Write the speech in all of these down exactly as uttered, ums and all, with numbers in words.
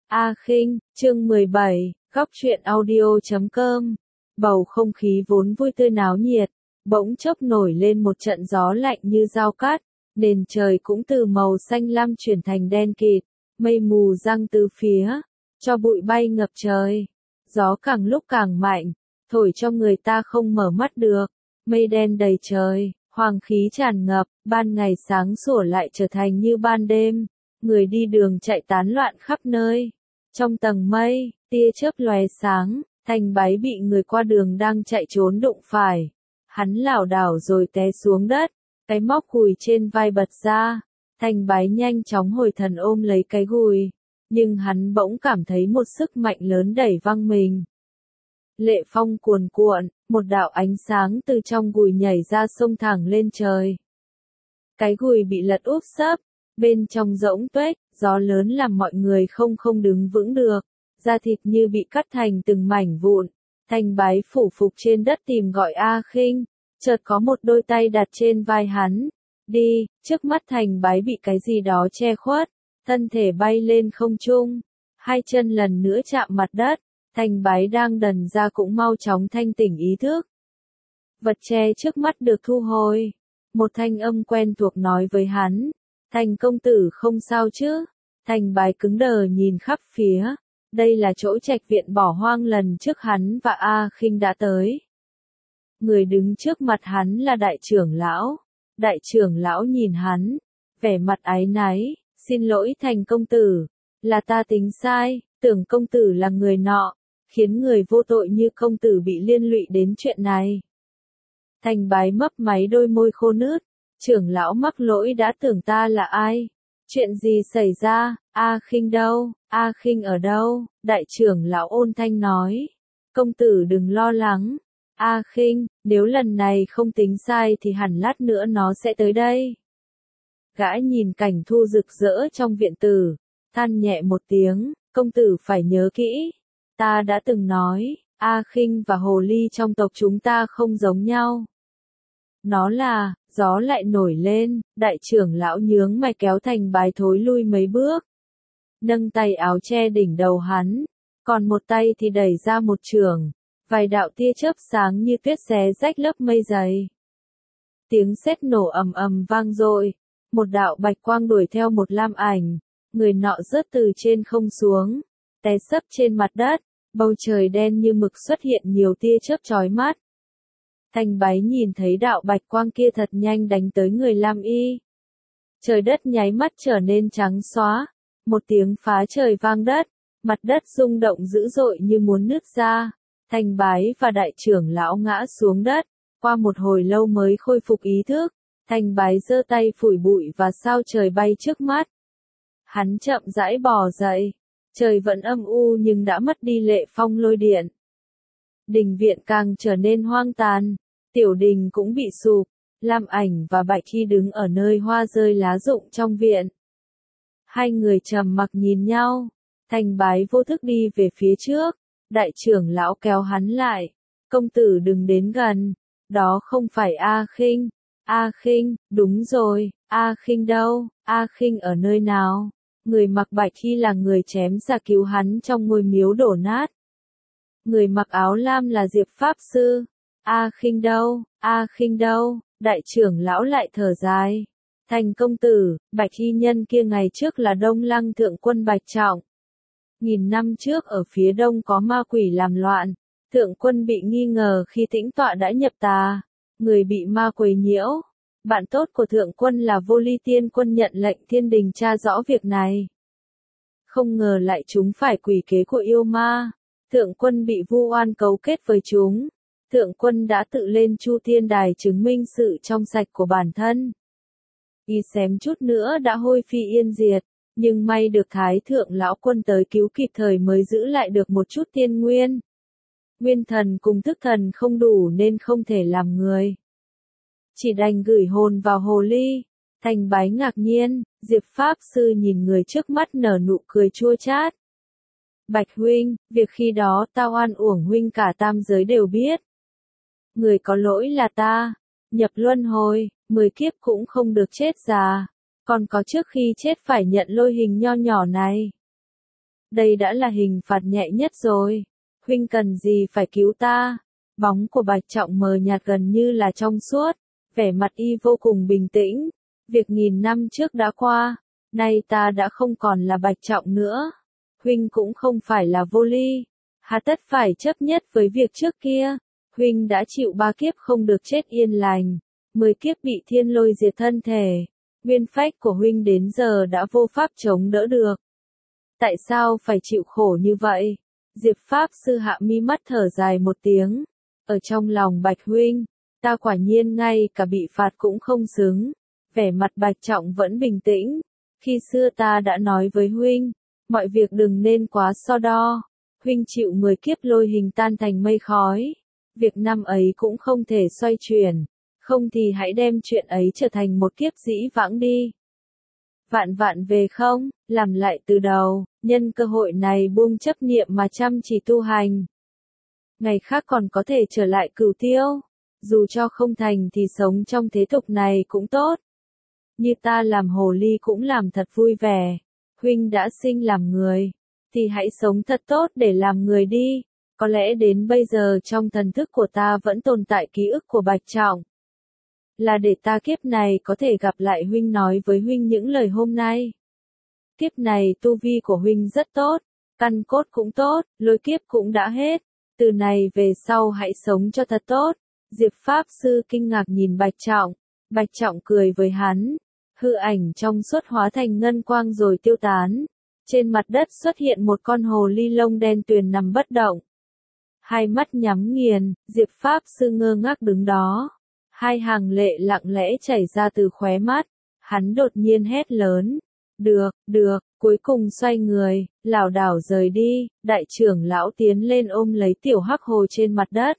A Khinh, chương mười bảy, góc truyện audio chấm com. Bầu không khí vốn vui tươi náo nhiệt, bỗng chốc nổi lên một trận gió lạnh như dao cắt, nền trời cũng từ màu xanh lam chuyển thành đen kịt, mây mù giăng từ phía, cho bụi bay ngập trời. Gió càng lúc càng mạnh, thổi cho người ta không mở mắt được, mây đen đầy trời, hoàng khí tràn ngập, ban ngày sáng sủa lại trở thành như ban đêm, người đi đường chạy tán loạn khắp nơi. Trong tầng mây, tia chớp lóe sáng, Thành Bái bị người qua đường đang chạy trốn đụng phải. Hắn lảo đảo rồi té xuống đất, cái móc gùi trên vai bật ra. Thành Bái nhanh chóng hồi thần ôm lấy cái gùi, nhưng hắn bỗng cảm thấy một sức mạnh lớn đẩy văng mình. Lệ phong cuồn cuộn, một đạo ánh sáng từ trong gùi nhảy ra xông thẳng lên trời. Cái gùi bị lật úp sấp, bên trong rỗng tuếch, gió lớn làm mọi người không không đứng vững được, da thịt như bị cắt thành từng mảnh vụn. Thành Bái phủ phục trên đất tìm gọi A Khinh, chợt có một đôi tay đặt trên vai hắn. Đi, trước mắt Thành Bái bị cái gì đó che khuất, thân thể bay lên không trung, hai chân lần nữa chạm mặt đất. Thành Bái đang đần ra cũng mau chóng thanh tỉnh ý thức. Vật che trước mắt được thu hồi, một thanh âm quen thuộc nói với hắn. Thành công tử không sao chứ? Thành Bái cứng đờ nhìn khắp phía. Đây là chỗ trạch viện bỏ hoang lần trước hắn và A Khinh đã tới. Người đứng trước mặt hắn là đại trưởng lão. Đại trưởng lão nhìn hắn, vẻ mặt áy náy. Xin lỗi Thành công tử, là ta tính sai, tưởng công tử là người nọ, khiến người vô tội như công tử bị liên lụy đến chuyện này. Thành Bái mấp máy đôi môi khô nứt. Trưởng lão mắc lỗi đã tưởng ta là ai? Chuyện gì xảy ra? A Khinh đâu? A Khinh ở đâu? Đại trưởng lão ôn thanh nói. Công tử đừng lo lắng. A Khinh, nếu lần này không tính sai thì hẳn lát nữa nó sẽ tới đây. Gã nhìn cảnh thu rực rỡ trong viện tử, than nhẹ một tiếng, công tử phải nhớ kỹ. Ta đã từng nói, A Khinh và hồ ly trong tộc chúng ta không giống nhau. Nó là, gió lại nổi lên, đại trưởng lão nhướng mày kéo Thành Bái thối lui mấy bước. Nâng tay áo che đỉnh đầu hắn, còn một tay thì đẩy ra một chưởng, vài đạo tia chớp sáng như tuyết xé rách lớp mây dày. Tiếng sét nổ ầm ầm vang dội, một đạo bạch quang đuổi theo một lam ảnh, người nọ rớt từ trên không xuống, té sấp trên mặt đất, bầu trời đen như mực xuất hiện nhiều tia chớp chói mắt. Thành Bái nhìn thấy đạo bạch quang kia thật nhanh đánh tới người lam y. Trời đất nháy mắt trở nên trắng xóa, một tiếng phá trời vang đất, mặt đất rung động dữ dội như muốn nứt ra. Thành Bái và đại trưởng lão ngã xuống đất, qua một hồi lâu mới khôi phục ý thức. Thành Bái giơ tay phủi bụi và sao trời bay trước mắt. Hắn chậm rãi bò dậy, trời vẫn âm u nhưng đã mất đi lệ phong lôi điện. Đình viện càng trở nên hoang tàn, tiểu đình cũng bị sụp, Lam Ảnh và Bạch Hy đứng ở nơi hoa rơi lá rụng trong viện. Hai người trầm mặc nhìn nhau, Thành Bái vô thức đi về phía trước, đại trưởng lão kéo hắn lại, công tử đừng đến gần, đó không phải A Khinh. A Khinh, đúng rồi, A Khinh đâu, A Khinh ở nơi nào? Người mặc bạch hy là người chém ra cứu hắn trong ngôi miếu đổ nát. Người mặc áo lam là Diệp Pháp Sư. A Khinh đâu, A Khinh đâu, đại trưởng lão lại thở dài. Thành công tử, bạch hy nhân kia ngày trước là Đông Lăng thượng quân Bạch Trọng. Nghìn năm trước ở phía đông có ma quỷ làm loạn, thượng quân bị nghi ngờ khi tĩnh tọa đã nhập tà, người bị ma quấy nhiễu. Bạn tốt của thượng quân là Vô Ly Tiên Quân nhận lệnh thiên đình tra rõ việc này. Không ngờ lại chúng phải quỷ kế của yêu ma. Thượng quân bị vu oan cấu kết với chúng. Thượng quân đã tự lên Chu Thiên Đài chứng minh sự trong sạch của bản thân. Y xém chút nữa đã hôi phi yên diệt, nhưng may được Thái Thượng Lão Quân tới cứu kịp thời mới giữ lại được một chút tiên nguyên. Nguyên thần cùng thức thần không đủ nên không thể làm người. Chỉ đành gửi hồn vào hồ ly. Thành Bái ngạc nhiên, Diệp Pháp Sư nhìn người trước mắt nở nụ cười chua chát. Bạch huynh, việc khi đó tao oan uổng huynh cả tam giới đều biết. Người có lỗi là ta, nhập luân hồi, mười kiếp cũng không được chết già, còn có trước khi chết phải nhận lôi hình nho nhỏ này. Đây đã là hình phạt nhẹ nhất rồi. Huynh cần gì phải cứu ta? Bóng của Bạch Trọng mờ nhạt gần như là trong suốt, vẻ mặt y vô cùng bình tĩnh. Việc nghìn năm trước đã qua, nay ta đã không còn là Bạch Trọng nữa. Huynh cũng không phải là Vô Ly, hà tất phải chấp nhất với việc trước kia. Huynh đã chịu ba kiếp không được chết yên lành, mười kiếp bị thiên lôi diệt thân thể. Nguyên phách của huynh đến giờ đã vô pháp chống đỡ được. Tại sao phải chịu khổ như vậy? Diệp Pháp Sư hạ mi mắt thở dài một tiếng. Ở trong lòng Bạch huynh, ta quả nhiên ngay cả bị phạt cũng không xứng. Vẻ mặt Bạch Trọng vẫn bình tĩnh. Khi xưa ta đã nói với huynh, mọi việc đừng nên quá so đo. Huynh chịu mười kiếp lôi hình tan thành mây khói. Việc năm ấy cũng không thể xoay chuyển. Không thì hãy đem chuyện ấy trở thành một kiếp dĩ vãng đi. Vạn vạn về không, làm lại từ đầu, nhân cơ hội này buông chấp niệm mà chăm chỉ tu hành. Ngày khác còn có thể trở lại Cửu Tiêu, dù cho không thành thì sống trong thế tục này cũng tốt. Như ta làm hồ ly cũng làm thật vui vẻ. Huynh đã sinh làm người, thì hãy sống thật tốt để làm người đi. Có lẽ đến bây giờ trong thần thức của ta vẫn tồn tại ký ức của Bạch Trọng. Là để ta kiếp này có thể gặp lại huynh nói với huynh những lời hôm nay. Kiếp này tu vi của huynh rất tốt, căn cốt cũng tốt, lôi kiếp cũng đã hết. Từ này về sau hãy sống cho thật tốt. Diệp Pháp Sư kinh ngạc nhìn Bạch Trọng. Bạch Trọng cười với hắn. Hư ảnh trong suốt hóa thành ngân quang rồi tiêu tán. Trên mặt đất xuất hiện một con hồ ly lông đen tuyền nằm bất động. Hai mắt nhắm nghiền, Diệp Pháp Sư ngơ ngác đứng đó. Hai hàng lệ lặng lẽ chảy ra từ khóe mắt. Hắn đột nhiên hét lớn. Được, được, cuối cùng xoay người, lảo đảo rời đi. Đại trưởng lão tiến lên ôm lấy tiểu hắc hồ trên mặt đất.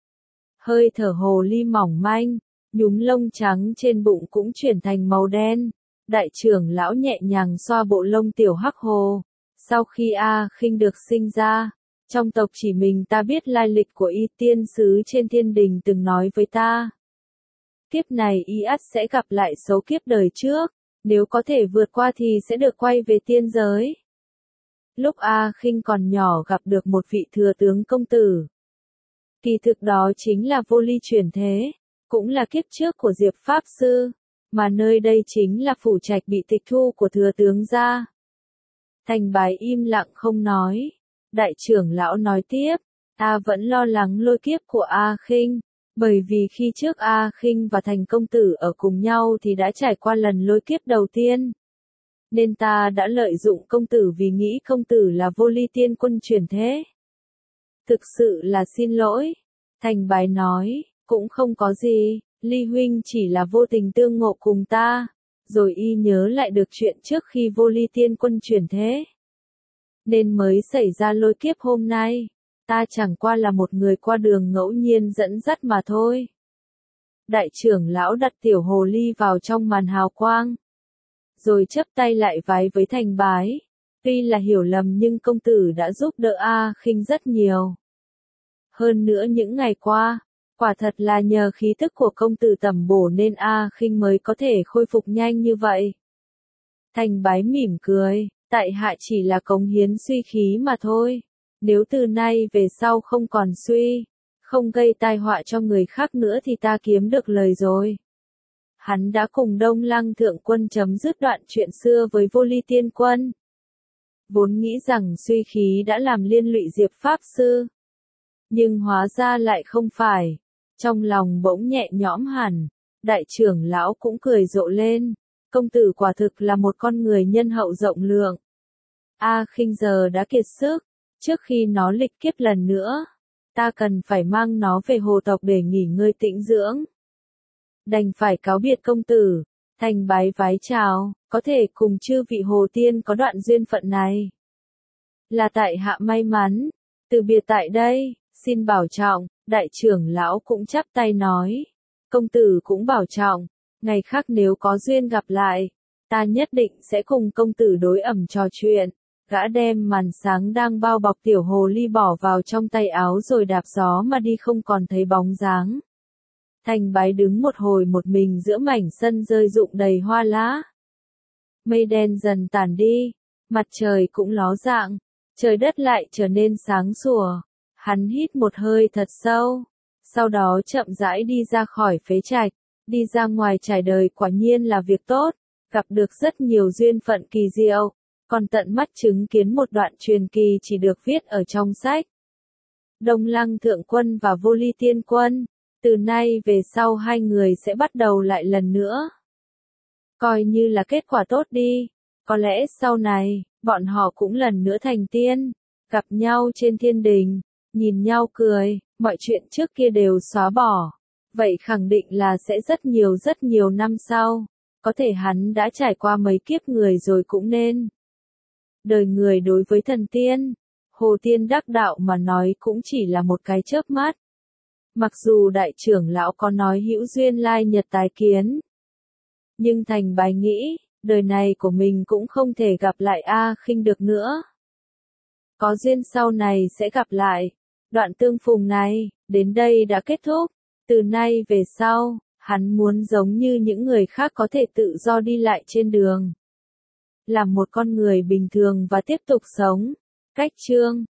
Hơi thở hồ ly mỏng manh, nhúm lông trắng trên bụng cũng chuyển thành màu đen. Đại trưởng lão nhẹ nhàng xoa bộ lông tiểu hắc hồ. Sau khi A Khinh được sinh ra, trong tộc chỉ mình ta biết lai lịch của y, tiên sứ trên thiên đình từng nói với ta. Kiếp này y ắt sẽ gặp lại số kiếp đời trước, nếu có thể vượt qua thì sẽ được quay về tiên giới. Lúc A Khinh còn nhỏ gặp được một vị thừa tướng công tử. Kỳ thực đó chính là Vô Ly chuyển thế, cũng là kiếp trước của Diệp Pháp Sư, mà nơi đây chính là phủ trạch bị tịch thu của thừa tướng gia. Thành Bái im lặng không nói. Đại trưởng lão nói tiếp, ta vẫn lo lắng lôi kiếp của A Khinh, bởi vì khi trước A Khinh và Thành công tử ở cùng nhau thì đã trải qua lần lôi kiếp đầu tiên. Nên ta đã lợi dụng công tử vì nghĩ công tử là Vô Ly tiên quân chuyển thế. Thực sự là xin lỗi. Thành Bái nói, cũng không có gì, Ly huynh chỉ là vô tình tương ngộ cùng ta, rồi y nhớ lại được chuyện trước khi Vô Ly tiên quân chuyển thế. Nên mới xảy ra lôi kiếp hôm nay, ta chẳng qua là một người qua đường ngẫu nhiên dẫn dắt mà thôi. Đại trưởng lão đặt tiểu hồ ly vào trong màn hào quang, rồi chắp tay lại vái với Thành Bái. Tuy là hiểu lầm nhưng công tử đã giúp đỡ A Khinh rất nhiều. Hơn nữa những ngày qua, quả thật là nhờ khí tức của công tử tẩm bổ nên A Khinh mới có thể khôi phục nhanh như vậy. Thành Bái mỉm cười, tại hạ chỉ là cống hiến suy khí mà thôi. Nếu từ nay về sau không còn suy, không gây tai họa cho người khác nữa thì ta kiếm được lời rồi. Hắn đã cùng Đông Lăng thượng quân chấm dứt đoạn chuyện xưa với Vô Ly tiên quân. Vốn nghĩ rằng suy khí đã làm liên lụy Diệp Pháp Sư. Nhưng hóa ra lại không phải. Trong lòng bỗng nhẹ nhõm hẳn. Đại trưởng lão cũng cười rộ lên. Công tử quả thực là một con người nhân hậu rộng lượng. A Khinh giờ đã kiệt sức. Trước khi nó lịch kiếp lần nữa, ta cần phải mang nó về hồ tộc để nghỉ ngơi tĩnh dưỡng. Đành phải cáo biệt công tử. Thành Bái vái chào, có thể cùng chư vị hồ tiên có đoạn duyên phận này. Là tại hạ may mắn, từ biệt tại đây, xin bảo trọng. Đại trưởng lão cũng chắp tay nói. Công tử cũng bảo trọng, ngày khác nếu có duyên gặp lại, ta nhất định sẽ cùng công tử đối ẩm trò chuyện. Gã đem màn sáng đang bao bọc tiểu hồ ly bỏ vào trong tay áo rồi đạp gió mà đi không còn thấy bóng dáng. Thành Bái đứng một hồi một mình giữa mảnh sân rơi rụng đầy hoa lá. Mây đen dần tản đi, mặt trời cũng ló dạng, trời đất lại trở nên sáng sủa. Hắn hít một hơi thật sâu, sau đó chậm rãi đi ra khỏi phế trạch, đi ra ngoài trải đời quả nhiên là việc tốt, gặp được rất nhiều duyên phận kỳ diệu, còn tận mắt chứng kiến một đoạn truyền kỳ chỉ được viết ở trong sách. Đông Lăng Thượng Quân và Vô Ly Tiên Quân, từ nay về sau hai người sẽ bắt đầu lại lần nữa. Coi như là kết quả tốt đi, có lẽ sau này, bọn họ cũng lần nữa thành tiên, gặp nhau trên thiên đình, nhìn nhau cười, mọi chuyện trước kia đều xóa bỏ. Vậy khẳng định là sẽ rất nhiều rất nhiều năm sau, có thể hắn đã trải qua mấy kiếp người rồi cũng nên. Đời người đối với thần tiên, Hồ Tiên đắc đạo mà nói cũng chỉ là một cái chớp mắt. Mặc dù đại trưởng lão có nói hữu duyên lai nhật tái kiến, nhưng Thành Bái nghĩ, đời này của mình cũng không thể gặp lại A Khinh được nữa. Có duyên sau này sẽ gặp lại. Đoạn tương phùng này, đến đây đã kết thúc. Từ nay về sau, hắn muốn giống như những người khác có thể tự do đi lại trên đường. Làm một con người bình thường và tiếp tục sống. Cách chương